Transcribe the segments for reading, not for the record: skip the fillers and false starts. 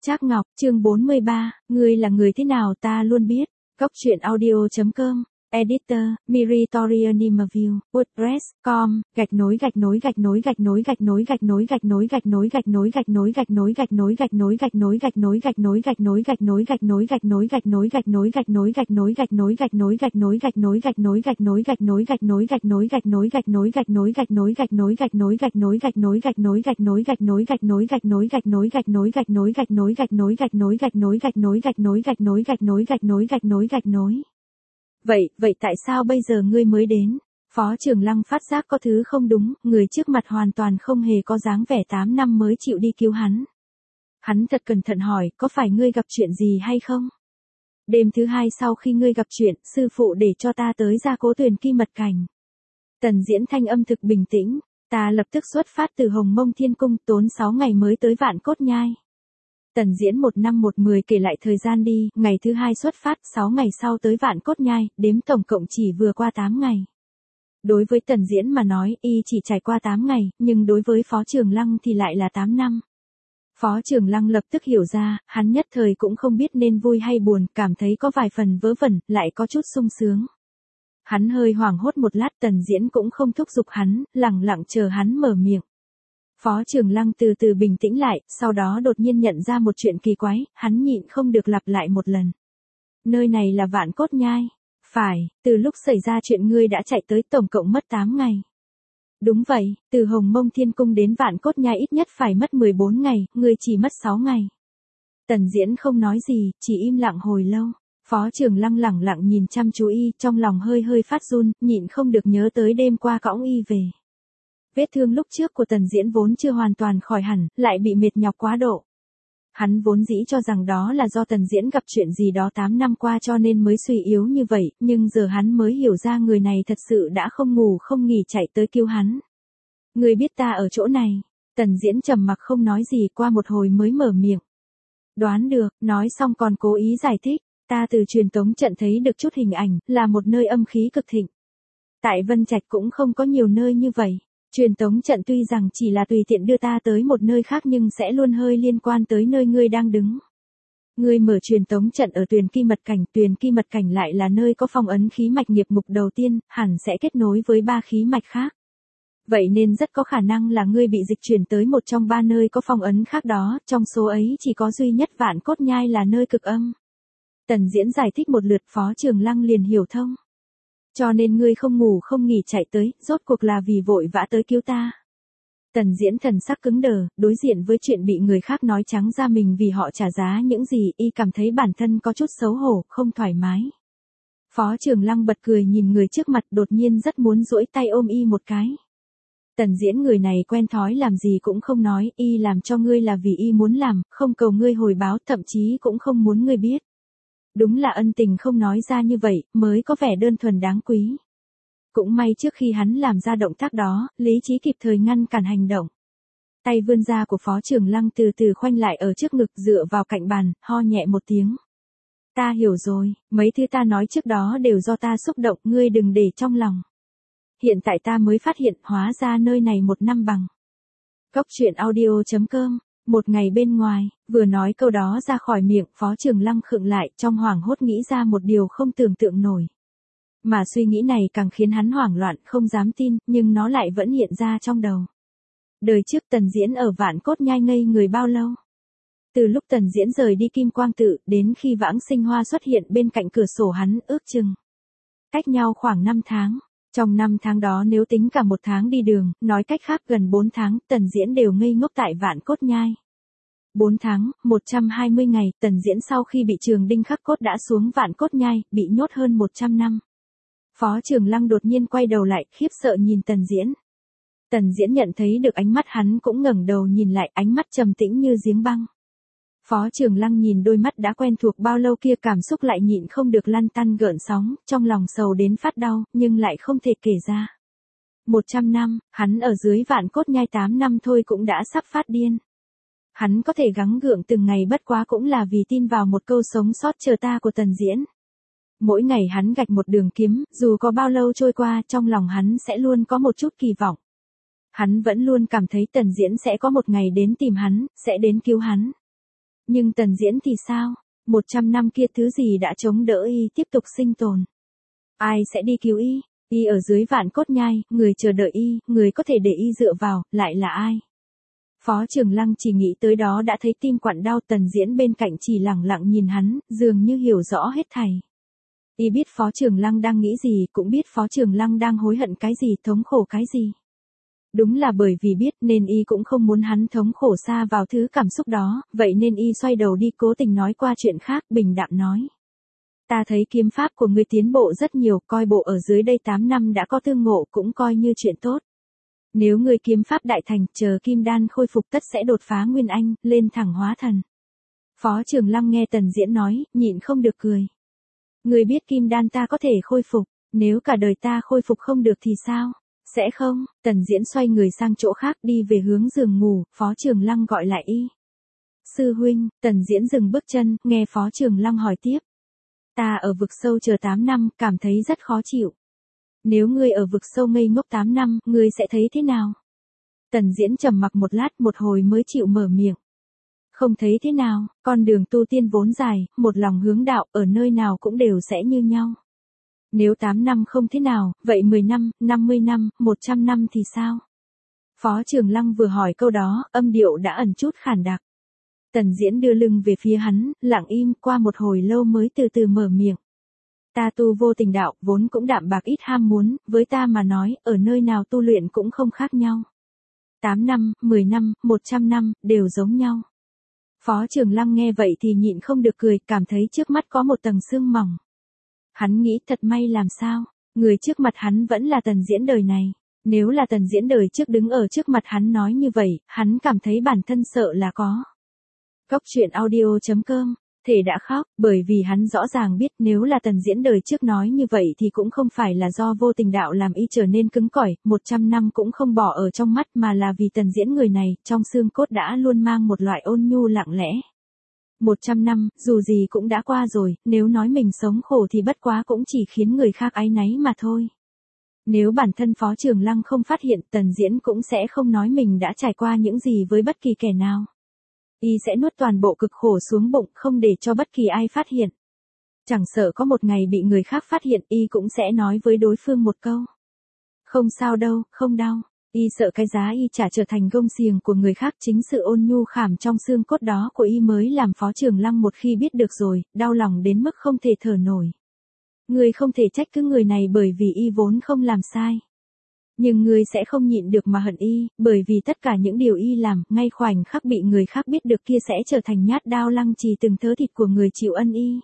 Trác Ngọc, chương 43, ngươi là người thế nào ta luôn biết. Góc truyện audio.com, editor, Miritorianimaview, WordPress.com, // Vậy tại sao bây giờ ngươi mới đến? Phó Trường Lăng phát giác có thứ không đúng, người trước mặt hoàn toàn không hề có dáng vẻ 8 năm mới chịu đi cứu hắn. Hắn thật cẩn thận hỏi, có phải ngươi gặp chuyện gì hay không? Đêm thứ hai sau khi ngươi gặp chuyện, sư phụ để cho ta tới Gia Cố Tuyền Kim Mật Cảnh. Tần Diễn thanh âm thực bình tĩnh, ta lập tức xuất phát từ Hồng Mông Thiên Cung, tốn 6 ngày mới tới Vạn Cốt Nhai. Tần Diễn 1 năm 1 10 kể lại thời gian đi, ngày thứ hai xuất phát, 6 ngày sau tới Vạn Cốt Nhai, đếm tổng cộng chỉ vừa qua 8 ngày. Đối với Tần Diễn mà nói, y chỉ trải qua 8 ngày, nhưng đối với Phó Trường Lăng thì lại là 8 năm. Phó Trường Lăng lập tức hiểu ra, hắn nhất thời cũng không biết nên vui hay buồn, cảm thấy có vài phần vớ vẩn, lại có chút sung sướng. Hắn hơi hoảng hốt một lát, Tần Diễn cũng không thúc giục hắn, lẳng lặng chờ hắn mở miệng. Phó Trường Lăng từ từ bình tĩnh lại, sau đó đột nhiên nhận ra một chuyện kỳ quái, hắn nhịn không được lặp lại một lần. Nơi này là Vạn Cốt Nhai. Phải, từ lúc xảy ra chuyện ngươi đã chạy tới tổng cộng mất 8 ngày. Đúng vậy, từ Hồng Mông Thiên Cung đến Vạn Cốt Nhai ít nhất phải mất 14 ngày, ngươi chỉ mất 6 ngày. Tần Diễn không nói gì, chỉ im lặng hồi lâu. Phó Trường Lăng lẳng lặng nhìn chăm chú y, trong lòng hơi hơi phát run, nhịn không được nhớ tới đêm qua cõng y về. Vết thương lúc trước của Tần Diễn vốn chưa hoàn toàn khỏi hẳn, lại bị mệt nhọc quá độ. Hắn vốn dĩ cho rằng đó là do Tần Diễn gặp chuyện gì đó 8 năm qua cho nên mới suy yếu như vậy, nhưng giờ hắn mới hiểu ra người này thật sự đã không ngủ không nghỉ chạy tới cứu hắn. Ngươi biết ta ở chỗ này. Tần Diễn trầm mặc không nói gì, qua một hồi mới mở miệng. Đoán được, nói xong còn cố ý giải thích, ta từ truyền tống trận thấy được chút hình ảnh, là một nơi âm khí cực thịnh. Tại Vân Trạch cũng không có nhiều nơi như vậy. Truyền tống trận tuy rằng chỉ là tùy tiện đưa ta tới một nơi khác nhưng sẽ luôn hơi liên quan tới nơi ngươi đang đứng. Ngươi mở truyền tống trận ở Tuyền Kim Mật Cảnh lại là nơi có phong ấn khí mạch nghiệp ngục đầu tiên, hẳn sẽ kết nối với 3 khí mạch khác. Vậy nên rất có khả năng là ngươi bị dịch chuyển tới một trong 3 nơi có phong ấn khác đó, trong số ấy chỉ có duy nhất Vạn Cốt Nhai là nơi cực âm. Tần Diễn giải thích một lượt, Phó Trường Lăng liền hiểu thông. Cho nên ngươi không ngủ không nghỉ chạy tới, rốt cuộc là vì vội vã tới cứu ta. Tần Diễn thần sắc cứng đờ, đối diện với chuyện bị người khác nói trắng ra mình vì họ trả giá những gì, y cảm thấy bản thân có chút xấu hổ, không thoải mái. Phó Trường Lăng bật cười nhìn người trước mặt, đột nhiên rất muốn duỗi tay ôm y một cái. Tần Diễn người này quen thói làm gì cũng không nói, y làm cho ngươi là vì y muốn làm, không cầu ngươi hồi báo, thậm chí cũng không muốn ngươi biết. Đúng là ân tình không nói ra như vậy, mới có vẻ đơn thuần đáng quý. Cũng may trước khi hắn làm ra động tác đó, lý trí kịp thời ngăn cản hành động. Tay vươn ra của Phó Trường Lăng từ từ khoanh lại ở trước ngực, dựa vào cạnh bàn, ho nhẹ một tiếng. Ta hiểu rồi, mấy thứ ta nói trước đó đều do ta xúc động, ngươi đừng để trong lòng. Hiện tại ta mới phát hiện, hóa ra nơi này 1 năm bằng. Góc truyện audio.com. Một ngày bên ngoài, vừa nói câu đó ra khỏi miệng, Phó Trường Lăng khựng lại, trong hoảng hốt nghĩ ra một điều không tưởng tượng nổi. Mà suy nghĩ này càng khiến hắn hoảng loạn, không dám tin, nhưng nó lại vẫn hiện ra trong đầu. Đời trước Tần Diễn ở Vạn Cốt Nhai ngây người bao lâu? Từ lúc Tần Diễn rời đi Kim Quang Tự, đến khi Vãng Sinh Hoa xuất hiện bên cạnh cửa sổ hắn, ước chừng cách nhau khoảng 5 tháng. Trong 5 tháng đó nếu tính cả 1 tháng đi đường, nói cách khác gần 4 tháng, Tần Diễn đều ngây ngốc tại Vạn Cốt Nhai. 4 tháng, 120 ngày, Tần Diễn sau khi bị Trường Đinh khắc cốt đã xuống Vạn Cốt Nhai, bị nhốt hơn 100 năm. Phó Trường Lăng đột nhiên quay đầu lại, khiếp sợ nhìn Tần Diễn. Tần Diễn nhận thấy được ánh mắt hắn cũng ngẩng đầu nhìn lại, ánh mắt trầm tĩnh như giếng băng. Phó Trường Lăng nhìn đôi mắt đã quen thuộc bao lâu kia, cảm xúc lại nhịn không được lăn tăn gợn sóng, trong lòng sầu đến phát đau, nhưng lại không thể kể ra. 100 năm, hắn ở dưới Vạn Cốt Nhai 8 năm thôi cũng đã sắp phát điên. Hắn có thể gắng gượng từng ngày bất quá cũng là vì tin vào một câu sống sót chờ ta của Tần Diễn. Mỗi ngày hắn gạch một đường kiếm, dù có bao lâu trôi qua, trong lòng hắn sẽ luôn có một chút kỳ vọng. Hắn vẫn luôn cảm thấy Tần Diễn sẽ có một ngày đến tìm hắn, sẽ đến cứu hắn. Nhưng Tần Diễn thì sao? 100 năm kia thứ gì đã chống đỡ y tiếp tục sinh tồn? Ai sẽ đi cứu y? Y ở dưới vạn cốt nhai, người chờ đợi y, người có thể để y dựa vào, lại là ai? Phó Trường Lăng chỉ nghĩ tới đó đã thấy tim quặn đau. Tần Diễn bên cạnh chỉ lẳng lặng nhìn hắn, dường như hiểu rõ hết thảy. Y biết Phó Trường Lăng đang nghĩ gì, cũng biết Phó Trường Lăng đang hối hận cái gì, thống khổ cái gì. Đúng là bởi vì biết nên y cũng không muốn hắn thống khổ xa vào thứ cảm xúc đó, vậy nên y xoay đầu đi cố tình nói qua chuyện khác, bình đạm nói. Ta thấy kiếm pháp của ngươi tiến bộ rất nhiều, coi bộ ở dưới đây 8 năm đã có tương ngộ cũng coi như chuyện tốt. Nếu ngươi kiếm pháp đại thành, chờ kim đan khôi phục tất sẽ đột phá nguyên anh, lên thẳng hóa thần. Phó Trường Lăng nghe Tần Diễn nói, nhịn không được cười. Ngươi biết kim đan ta có thể khôi phục, nếu cả đời ta khôi phục không được thì sao? Sẽ không? Tần Diễn xoay người sang chỗ khác đi về hướng giường ngủ, Phó Trường Lăng gọi lại y. Sư huynh, Tần Diễn dừng bước chân, nghe Phó Trường Lăng hỏi tiếp. Ta ở vực sâu chờ 8 năm, cảm thấy rất khó chịu. Nếu ngươi ở vực sâu ngây ngốc 8 năm, ngươi sẽ thấy thế nào? Tần Diễn trầm mặc một lát, một hồi mới chịu mở miệng. Không thấy thế nào, con đường tu tiên vốn dài, một lòng hướng đạo, ở nơi nào cũng đều sẽ như nhau. Nếu 8 năm không thế nào, vậy 10 năm, 50 năm, 100 năm thì sao? Phó Trường Lăng vừa hỏi câu đó, âm điệu đã ẩn chút khàn đặc. Tần Diễn đưa lưng về phía hắn, lặng im, qua một hồi lâu mới từ từ mở miệng. Ta tu vô tình đạo, vốn cũng đạm bạc ít ham muốn, với ta mà nói, ở nơi nào tu luyện cũng không khác nhau. 8 năm, 10 năm, 100 năm, đều giống nhau. Phó Trường Lăng nghe vậy thì nhịn không được cười, cảm thấy trước mắt có một tầng sương mỏng. Hắn nghĩ thật may làm sao, người trước mặt hắn vẫn là Tần Diễn đời này. Nếu là Tần Diễn đời trước đứng ở trước mặt hắn nói như vậy, hắn cảm thấy bản thân sợ là có. Cốc truyện audio.com, Thể đã khóc, bởi vì hắn rõ ràng biết nếu là Tần Diễn đời trước nói như vậy thì cũng không phải là do vô tình đạo làm y trở nên cứng cỏi, 100 năm cũng không bỏ ở trong mắt mà là vì Tần Diễn người này, trong xương cốt đã luôn mang một loại ôn nhu lặng lẽ. 100 năm, dù gì cũng đã qua rồi, nếu nói mình sống khổ thì bất quá cũng chỉ khiến người khác áy náy mà thôi. Nếu bản thân Phó Trường Lăng không phát hiện, Tần Diễn cũng sẽ không nói mình đã trải qua những gì với bất kỳ kẻ nào. Y sẽ nuốt toàn bộ cực khổ xuống bụng, không để cho bất kỳ ai phát hiện. Chẳng sợ có một ngày bị người khác phát hiện, Y cũng sẽ nói với đối phương một câu. Không sao đâu, không đau. Y sợ cái giá Y trả trở thành gông xiềng của người khác, chính sự ôn nhu khảm trong xương cốt đó của Y mới làm Phó Trường Lăng một khi biết được rồi, đau lòng đến mức không thể thở nổi. Người không thể trách cứ người này bởi vì Y vốn không làm sai. Nhưng ngươi sẽ không nhịn được mà hận Y, bởi vì tất cả những điều Y làm, ngay khoảnh khắc bị người khác biết được kia sẽ trở thành nhát đao lăng trì từng thớ thịt của người chịu ân Y.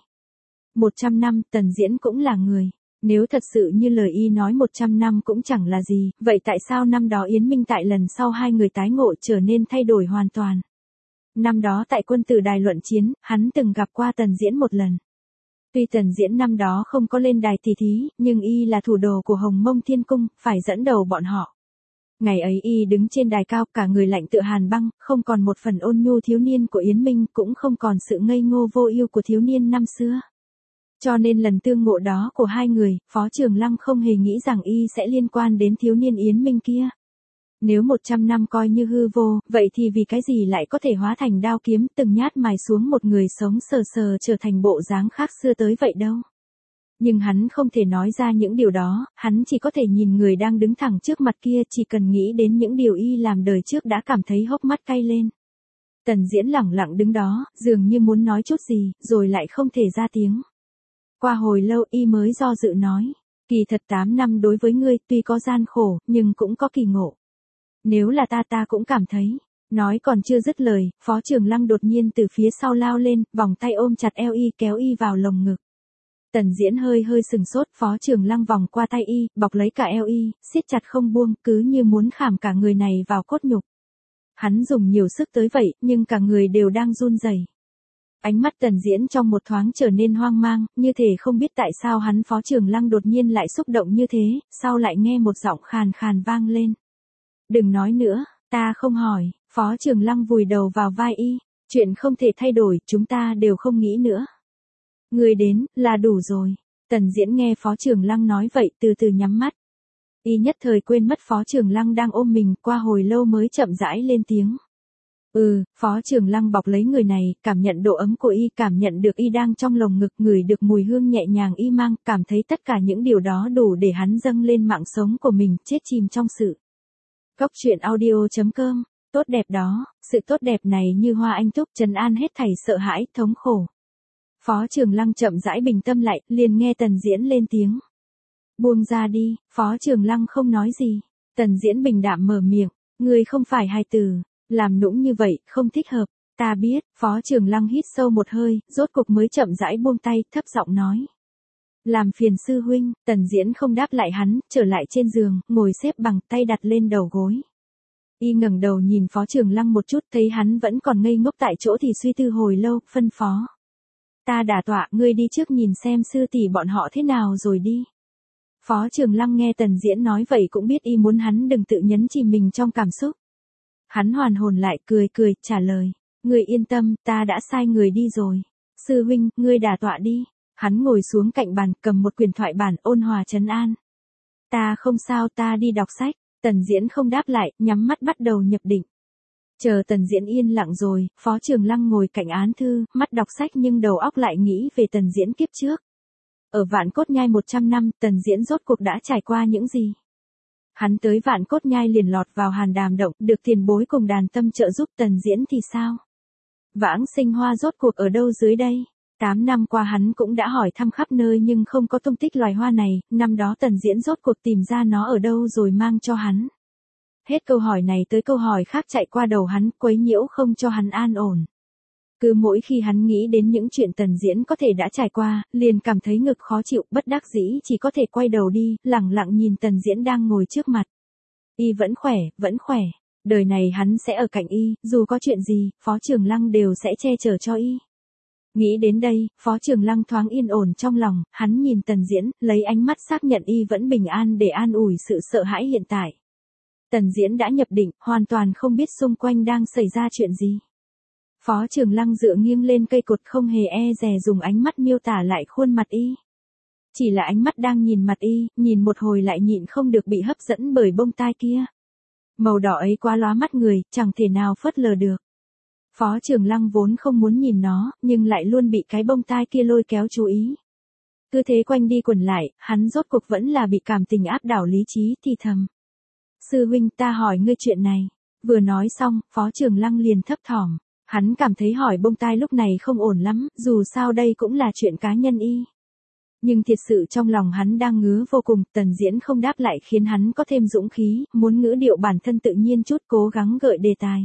100 năm, Tần Diễn cũng là người. Nếu thật sự như lời Y nói 100 năm cũng chẳng là gì, vậy tại sao năm đó Yến Minh tại lần sau hai người tái ngộ trở nên thay đổi hoàn toàn? Năm đó tại quân tử đài luận chiến, hắn từng gặp qua Tần Diễn một lần. Tuy Tần Diễn năm đó không có lên đài tỷ thí, nhưng Y là thủ đồ của Hồng Mông Thiên Cung, phải dẫn đầu bọn họ. Ngày ấy Y đứng trên đài cao, cả người lạnh tựa hàn băng, không còn một phần ôn nhu thiếu niên của Yến Minh, cũng không còn sự ngây ngô vô ưu của thiếu niên năm xưa. Cho nên lần tương ngộ đó của hai người, Phó Trường Lăng không hề nghĩ rằng Y sẽ liên quan đến thiếu niên Yến Minh kia. Nếu 100 năm coi như hư vô, vậy thì vì cái gì lại có thể hóa thành đao kiếm từng nhát mài xuống một người sống sờ sờ trở thành bộ dáng khác xưa tới vậy đâu. Nhưng hắn không thể nói ra những điều đó, hắn chỉ có thể nhìn người đang đứng thẳng trước mặt kia, chỉ cần nghĩ đến những điều Y làm đời trước đã cảm thấy hốc mắt cay lên. Tần Diễn lẳng lặng đứng đó, dường như muốn nói chút gì, rồi lại không thể ra tiếng. Qua hồi lâu Y mới do dự nói, kỳ thật 8 năm đối với ngươi tuy có gian khổ, nhưng cũng có kỳ ngộ. Nếu là ta cũng cảm thấy. Nói còn chưa dứt lời, Phó Trường Lăng đột nhiên từ phía sau lao lên, vòng tay ôm chặt eo Y kéo Y vào lồng ngực. Tần Diễn hơi sừng sốt, Phó Trường Lăng vòng qua tay Y, bọc lấy cả eo Y, siết chặt không buông, cứ như muốn khảm cả người này vào cốt nhục. Hắn dùng nhiều sức tới vậy, nhưng cả người đều đang run rẩy. Ánh mắt Tần Diễn trong một thoáng trở nên hoang mang, như thể không biết tại sao hắn Phó Trường Lăng đột nhiên lại xúc động như thế, sau lại nghe một giọng khàn khàn vang lên. Đừng nói nữa, ta không hỏi. Phó Trường Lăng vùi đầu vào vai Y, chuyện không thể thay đổi, chúng ta đều không nghĩ nữa. Người đến, là đủ rồi. Tần Diễn nghe Phó Trường Lăng nói vậy từ từ nhắm mắt. Y nhất thời quên mất Phó Trường Lăng đang ôm mình, qua hồi lâu mới chậm rãi lên tiếng. Phó Trường Lăng bọc lấy người này, cảm nhận độ ấm của y, cảm nhận được y đang trong lồng ngực, ngửi được mùi hương nhẹ nhàng y mang, cảm thấy tất cả những điều đó đủ để hắn dâng lên mạng sống của mình, chết chìm trong sự. Góc truyện audio.com, tốt đẹp đó, sự tốt đẹp này như hoa anh túc trấn an hết thảy sợ hãi, thống khổ. Phó Trường Lăng chậm rãi bình tâm lại, liền nghe Tần Diễn lên tiếng. Buông ra đi, Phó Trường Lăng không nói gì. Tần Diễn bình đạm mở miệng, ngươi không phải hài tử. Làm nũng như vậy, không thích hợp. Ta biết, Phó Trường Lăng hít sâu một hơi, rốt cục mới chậm rãi buông tay, thấp giọng nói. Làm phiền sư huynh, Tần Diễn không đáp lại hắn, trở lại trên giường, ngồi xếp bằng, tay đặt lên đầu gối. Y ngẩng đầu nhìn Phó Trường Lăng một chút, thấy hắn vẫn còn ngây ngốc tại chỗ thì suy tư hồi lâu, phân phó. Ta đả tọa, ngươi đi trước nhìn xem sư tỷ bọn họ thế nào rồi đi. Phó Trường Lăng nghe Tần Diễn nói vậy cũng biết y muốn hắn đừng tự nhấn chìm mình trong cảm xúc. Hắn hoàn hồn lại, cười, trả lời. Ngươi yên tâm, ta đã sai người đi rồi. Sư huynh, ngươi đả tọa đi. Hắn ngồi xuống cạnh bàn, cầm một quyển thoại bản, ôn hòa trấn an. Ta không sao, ta đi đọc sách. Tần Diễn không đáp lại, nhắm mắt bắt đầu nhập định. Chờ Tần Diễn yên lặng rồi, Phó Trường Lăng ngồi cạnh án thư, mắt đọc sách nhưng đầu óc lại nghĩ về Tần Diễn kiếp trước. Ở Vạn Cốt Nhai 100 năm, Tần Diễn rốt cuộc đã trải qua những gì? Hắn tới Vạn Cốt Nhai liền lọt vào Hàn Đàm Động, được tiền bối cùng đàn tâm trợ giúp. Tần Diễn thì sao? Vãng Sinh Hoa rốt cuộc ở đâu dưới đây? 8 năm qua hắn cũng đã hỏi thăm khắp nơi nhưng không có tung tích loài hoa này, năm đó Tần Diễn rốt cuộc tìm ra nó ở đâu rồi mang cho hắn. Hết câu hỏi này tới câu hỏi khác chạy qua đầu hắn, quấy nhiễu không cho hắn an ổn. Cứ mỗi khi hắn nghĩ đến những chuyện Tần Diễn có thể đã trải qua, liền cảm thấy ngực khó chịu, bất đắc dĩ chỉ có thể quay đầu đi, lẳng lặng nhìn Tần Diễn đang ngồi trước mặt. Y vẫn khỏe. Đời này hắn sẽ ở cạnh y, dù có chuyện gì, Phó Trường Lăng đều sẽ che chở cho y. Nghĩ đến đây, Phó Trường Lăng thoáng yên ổn trong lòng, hắn nhìn Tần Diễn, lấy ánh mắt xác nhận y vẫn bình an để an ủi sự sợ hãi hiện tại. Tần Diễn đã nhập định, hoàn toàn không biết xung quanh đang xảy ra chuyện gì. Phó Trường Lăng dựa nghiêng lên cây cột không hề e dè dùng ánh mắt miêu tả lại khuôn mặt y. Chỉ là ánh mắt đang nhìn mặt y, nhìn một hồi lại nhịn không được bị hấp dẫn bởi bông tai kia. Màu đỏ ấy quá lóa mắt người, chẳng thể nào phớt lờ được. Phó Trường Lăng vốn không muốn nhìn nó, nhưng lại luôn bị cái bông tai kia lôi kéo chú ý. Cứ thế quanh đi quẩn lại, hắn rốt cuộc vẫn là bị cảm tình áp đảo lý trí thì thầm. Sư huynh, ta hỏi ngươi chuyện này. Vừa nói xong, Phó Trường Lăng liền thấp thỏm. Hắn cảm thấy hỏi bông tai lúc này không ổn lắm, dù sao đây cũng là chuyện cá nhân y. Nhưng thiệt sự trong lòng hắn đang ngứa vô cùng, Tần Diễn không đáp lại khiến hắn có thêm dũng khí, muốn ngữ điệu bản thân tự nhiên chút, cố gắng gợi đề tài.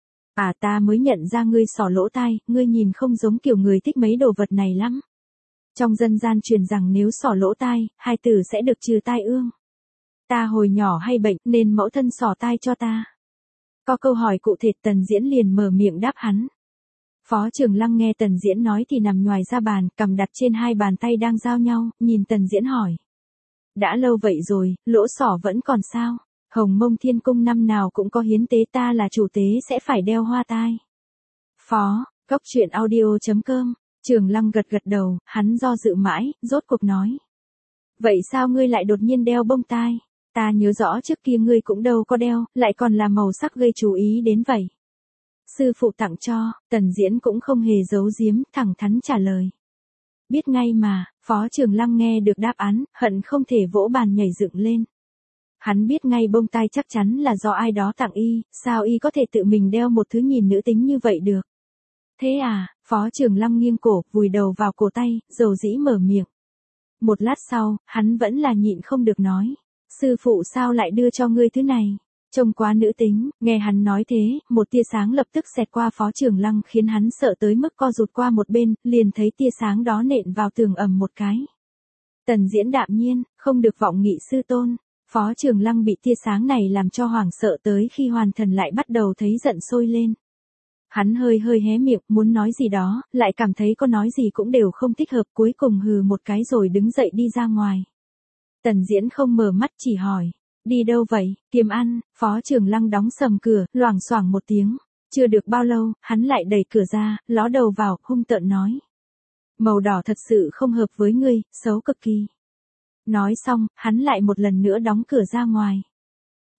Ta mới nhận ra ngươi xỏ lỗ tai, ngươi nhìn không giống kiểu người thích mấy đồ vật này lắm. Trong dân gian truyền rằng nếu xỏ lỗ tai, hai tử sẽ được trừ tai ương. Ta hồi nhỏ hay bệnh nên mẫu thân xỏ tai cho ta. Có câu hỏi cụ thể, Tần Diễn liền mở miệng đáp hắn. Phó Trường Lăng nghe Tần Diễn nói thì nằm nhoài ra bàn, cầm đặt trên hai bàn tay đang giao nhau, nhìn Tần Diễn hỏi. Đã lâu vậy rồi, lỗ xỏ vẫn còn sao? Hồng Mông Thiên Cung năm nào cũng có hiến tế, ta là chủ tế sẽ phải đeo hoa tai. Phó, Góc truyện audio.com, Trường Lăng gật đầu, hắn do dự mãi, rốt cuộc nói. Vậy sao ngươi lại đột nhiên đeo bông tai? Ta nhớ rõ trước kia ngươi cũng đâu có đeo, lại còn là màu sắc gây chú ý đến vậy. Sư phụ tặng cho, Tần Diễn cũng không hề giấu giếm, thẳng thắn trả lời. Biết ngay mà, Phó Trường Lăng nghe được đáp án, hận không thể vỗ bàn nhảy dựng lên. Hắn biết ngay bông tai chắc chắn là do ai đó tặng y, sao y có thể tự mình đeo một thứ nhìn nữ tính như vậy được. Thế à, Phó Trường Lăng nghiêng cổ, vùi đầu vào cổ tay, dầu dĩ mở miệng. Một lát sau, hắn vẫn là nhịn không được nói. Sư phụ sao lại đưa cho ngươi thứ này? Trông quá nữ tính, nghe hắn nói thế, một tia sáng lập tức xẹt qua Phó Trường Lăng khiến hắn sợ tới mức co rụt qua một bên, liền thấy tia sáng đó nện vào tường ầm một cái. Tần Diễn đạm nhiên, không được vọng nghị sư tôn. Phó Trường Lăng bị tia sáng này làm cho hoảng sợ tới khi hoàn thần lại bắt đầu thấy giận sôi lên. Hắn hơi hé miệng, muốn nói gì đó, lại cảm thấy có nói gì cũng đều không thích hợp, cuối cùng hừ một cái rồi đứng dậy đi ra ngoài. Tần Diễn không mở mắt chỉ hỏi. Đi đâu vậy? Kiếm ăn. Phó Trường Lăng đóng sầm cửa, loảng xoảng một tiếng. Chưa được bao lâu, hắn lại đẩy cửa ra, ló đầu vào, hung tợn nói. Màu đỏ thật sự không hợp với ngươi, xấu cực kỳ. Nói xong, hắn lại một lần nữa đóng cửa ra ngoài.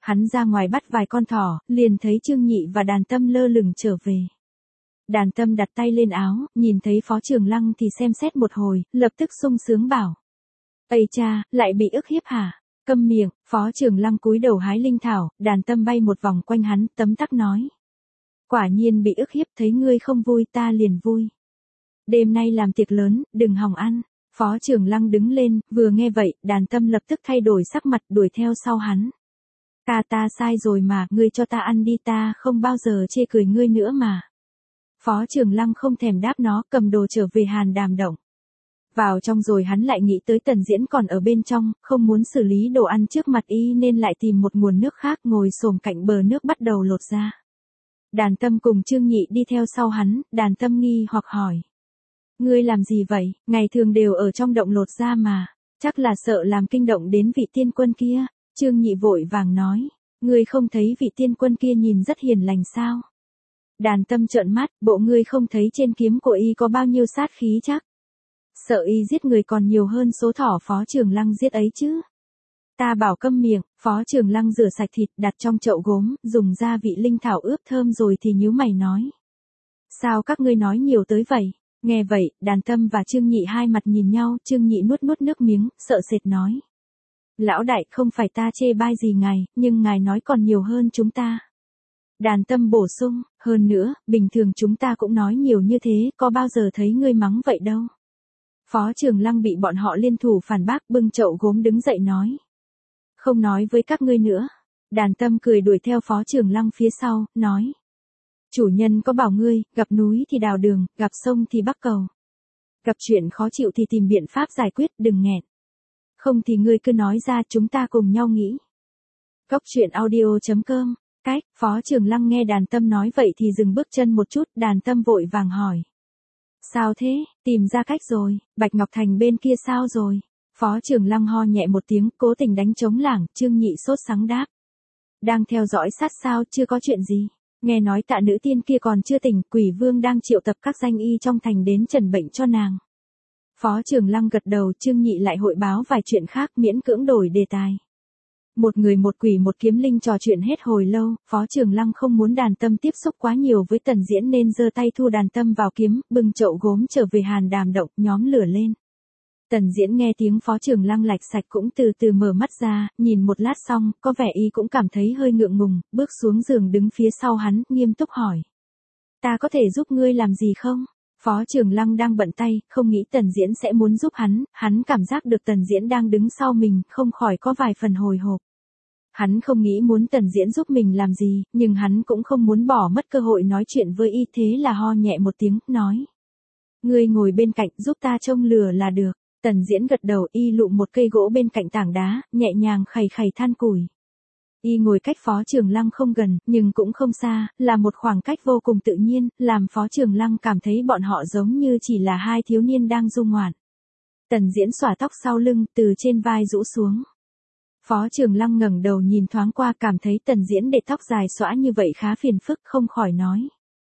Hắn ra ngoài bắt vài con thỏ, liền thấy Trương Nhị và Đàn Tâm lơ lửng trở về. Đàn Tâm đặt tay lên áo, nhìn thấy Phó Trường Lăng thì xem xét một hồi, lập tức sung sướng bảo. Ây cha, lại bị ức hiếp hả? Câm miệng, Phó Trường Lăng cúi đầu hái linh thảo, Đàn Tâm bay một vòng quanh hắn, tấm tắc nói. Quả nhiên bị ức hiếp, thấy ngươi không vui ta liền vui. Đêm nay làm tiệc lớn, đừng hòng ăn. Phó Trường Lăng đứng lên, vừa nghe vậy, Đàn Tâm lập tức thay đổi sắc mặt đuổi theo sau hắn. Ta sai rồi mà, ngươi cho ta ăn đi, ta không bao giờ chê cười ngươi nữa mà. Phó Trường Lăng không thèm đáp nó, cầm đồ trở về Hàn Đàm Động. Vào trong rồi hắn lại nghĩ tới Tần Diễn còn ở bên trong, không muốn xử lý đồ ăn trước mặt y nên lại tìm một nguồn nước khác ngồi xổm cạnh bờ nước bắt đầu lột ra. Đàn Tâm cùng Trương Nhị đi theo sau hắn, Đàn Tâm nghi hoặc hỏi. Ngươi làm gì vậy, ngày thường đều ở trong động lột ra mà, chắc là sợ làm kinh động đến vị tiên quân kia. Trương Nhị vội vàng nói, ngươi không thấy vị tiên quân kia nhìn rất hiền lành sao? Đàn Tâm trợn mắt, bộ ngươi không thấy trên kiếm của y có bao nhiêu sát khí chắc? Sợ y giết người còn nhiều hơn số thỏ Phó Trường Lăng giết ấy chứ. Ta bảo câm miệng, Phó Trường Lăng rửa sạch thịt đặt trong chậu gốm, dùng gia vị linh thảo ướp thơm rồi thì nhíu mày nói. Sao các ngươi nói nhiều tới vậy? Nghe vậy, Đàn Tâm và Trương Nhị hai mặt nhìn nhau, Trương Nhị nuốt nước miếng, sợ sệt nói. Lão đại, không phải ta chê bai gì ngài, nhưng ngài nói còn nhiều hơn chúng ta. Đàn Tâm bổ sung, hơn nữa, bình thường chúng ta cũng nói nhiều như thế, có bao giờ thấy ngươi mắng vậy đâu. Phó Trường Lăng bị bọn họ liên thủ phản bác, bưng chậu gốm đứng dậy nói. Không nói với các ngươi nữa. Đàn Tâm cười đuổi theo Phó Trường Lăng phía sau, nói. Chủ nhân có bảo ngươi, gặp núi thì đào đường, gặp sông thì bắc cầu. Gặp chuyện khó chịu thì tìm biện pháp giải quyết, đừng nghẹn. Không thì ngươi cứ nói ra, chúng ta cùng nhau nghĩ. Cốc truyện audio.com. Cách, Phó Trường Lăng nghe Đàn Tâm nói vậy thì dừng bước chân một chút, Đàn Tâm vội vàng hỏi. Sao thế, tìm ra cách rồi, Bạch Ngọc Thành bên kia sao rồi? Phó Trường Lăng ho nhẹ một tiếng, cố tình đánh trống lảng, Trương Nhị sốt sắng đáp. Đang theo dõi sát sao, chưa có chuyện gì. Nghe nói Tạ nữ tiên kia còn chưa tỉnh, Quỷ Vương đang triệu tập các danh y trong thành đến trần bệnh cho nàng. Phó Trường Lăng gật đầu, Trương Nhị lại hội báo vài chuyện khác, miễn cưỡng đổi đề tài. Một người một quỷ một kiếm linh trò chuyện hết hồi lâu, Phó Trường Lăng không muốn Đàn Tâm tiếp xúc quá nhiều với Tần Diễn nên giơ tay thu Đàn Tâm vào kiếm, bưng chậu gốm trở về Hàn Đàm Động, nhóm lửa lên. Tần Diễn nghe tiếng Phó Trường Lăng lạch sạch cũng từ từ mở mắt ra, nhìn một lát xong, có vẻ y cũng cảm thấy hơi ngượng ngùng, bước xuống giường đứng phía sau hắn, nghiêm túc hỏi. Ta có thể giúp ngươi làm gì không? Phó Trường Lăng đang bận tay, không nghĩ Tần Diễn sẽ muốn giúp hắn cảm giác được Tần Diễn đang đứng sau mình, không khỏi có vài phần hồi hộp. Hắn không nghĩ muốn Tần Diễn giúp mình làm gì, nhưng hắn cũng không muốn bỏ mất cơ hội nói chuyện với y, thế là ho nhẹ một tiếng, nói. Ngươi ngồi bên cạnh giúp ta trông lửa là được. Tần Diễn gật đầu, y lụm một cây gỗ bên cạnh tảng đá, nhẹ nhàng khày khày than củi. Y ngồi cách Phó Trường Lăng không gần, nhưng cũng không xa, là một khoảng cách vô cùng tự nhiên, làm Phó Trường Lăng cảm thấy bọn họ giống như chỉ là hai thiếu niên đang du ngoạn. Tần Diễn xõa tóc sau lưng, từ trên vai rũ xuống. Phó Trường Lăng ngẩng đầu nhìn thoáng qua, cảm thấy Tần Diễn để tóc dài xõa như vậy khá phiền phức, không khỏi nói.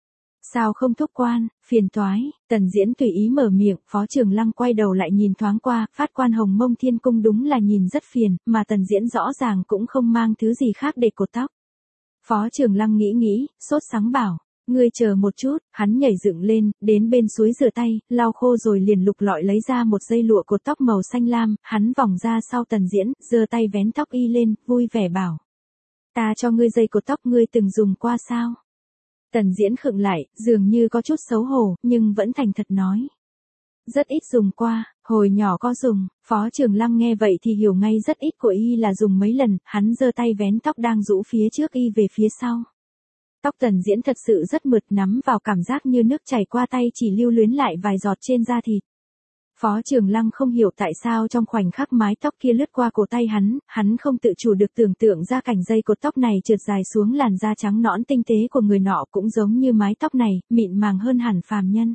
Sao không thúc quan, phiền toái. Tần Diễn tùy ý mở miệng, Phó Trường Lăng quay đầu lại nhìn thoáng qua, phát quan Hồng Mông Thiên Cung đúng là nhìn rất phiền, mà Tần Diễn rõ ràng cũng không mang thứ gì khác để cột tóc. Phó Trường Lăng nghĩ, sốt sắng bảo, ngươi chờ một chút, hắn nhảy dựng lên, đến bên suối rửa tay, lau khô rồi liền lục lọi lấy ra một dây lụa cột tóc màu xanh lam, hắn vòng ra sau Tần Diễn, giơ tay vén tóc y lên, vui vẻ bảo. Ta cho ngươi dây cột tóc ngươi từng dùng qua sao? Tần Diễn khựng lại, dường như có chút xấu hổ, nhưng vẫn thành thật nói. Rất ít dùng qua, hồi nhỏ có dùng. Phó Trường Lăng nghe vậy thì hiểu ngay rất ít của y là dùng mấy lần, hắn giơ tay vén tóc đang rũ phía trước y về phía sau. Tóc Tần Diễn thật sự rất mượt, nắm vào cảm giác như nước chảy qua tay chỉ lưu luyến lại vài giọt trên da thịt. Phó Trường Lăng không hiểu tại sao trong khoảnh khắc mái tóc kia lướt qua cổ tay hắn không tự chủ được tưởng tượng ra cảnh dây cột tóc này trượt dài xuống làn da trắng nõn tinh tế của người nọ, cũng giống như mái tóc này, mịn màng hơn hẳn phàm nhân.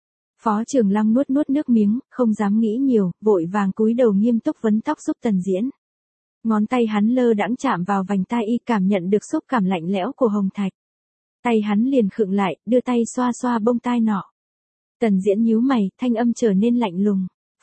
Phó Trường Lăng nuốt nước miếng, không dám nghĩ nhiều, vội vàng cúi đầu nghiêm túc vấn tóc giúp Tần Diễn. Ngón tay hắn lơ đãng chạm vào vành tai y, cảm nhận được xúc cảm lạnh lẽo của hồng thạch. Tay hắn liền khựng lại, đưa tay xoa xoa bông tai nọ. Tần Diễn nhíu mày, thanh âm trở nên lạnh lùng.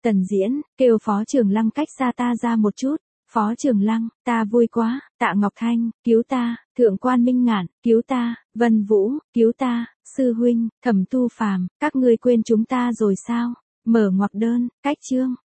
Tần Diễn, kêu Phó Trường Lăng cách xa ta ra một chút. Phó Trường Lăng, ta vui quá, Tạ Ngọc Thanh, cứu ta, Thượng quan Minh Ngạn, cứu ta, Vân Vũ, cứu ta, Sư Huynh, Thẩm Tu Phàm, các ngươi quên chúng ta rồi sao? Mở ngoặc đơn, cách chương.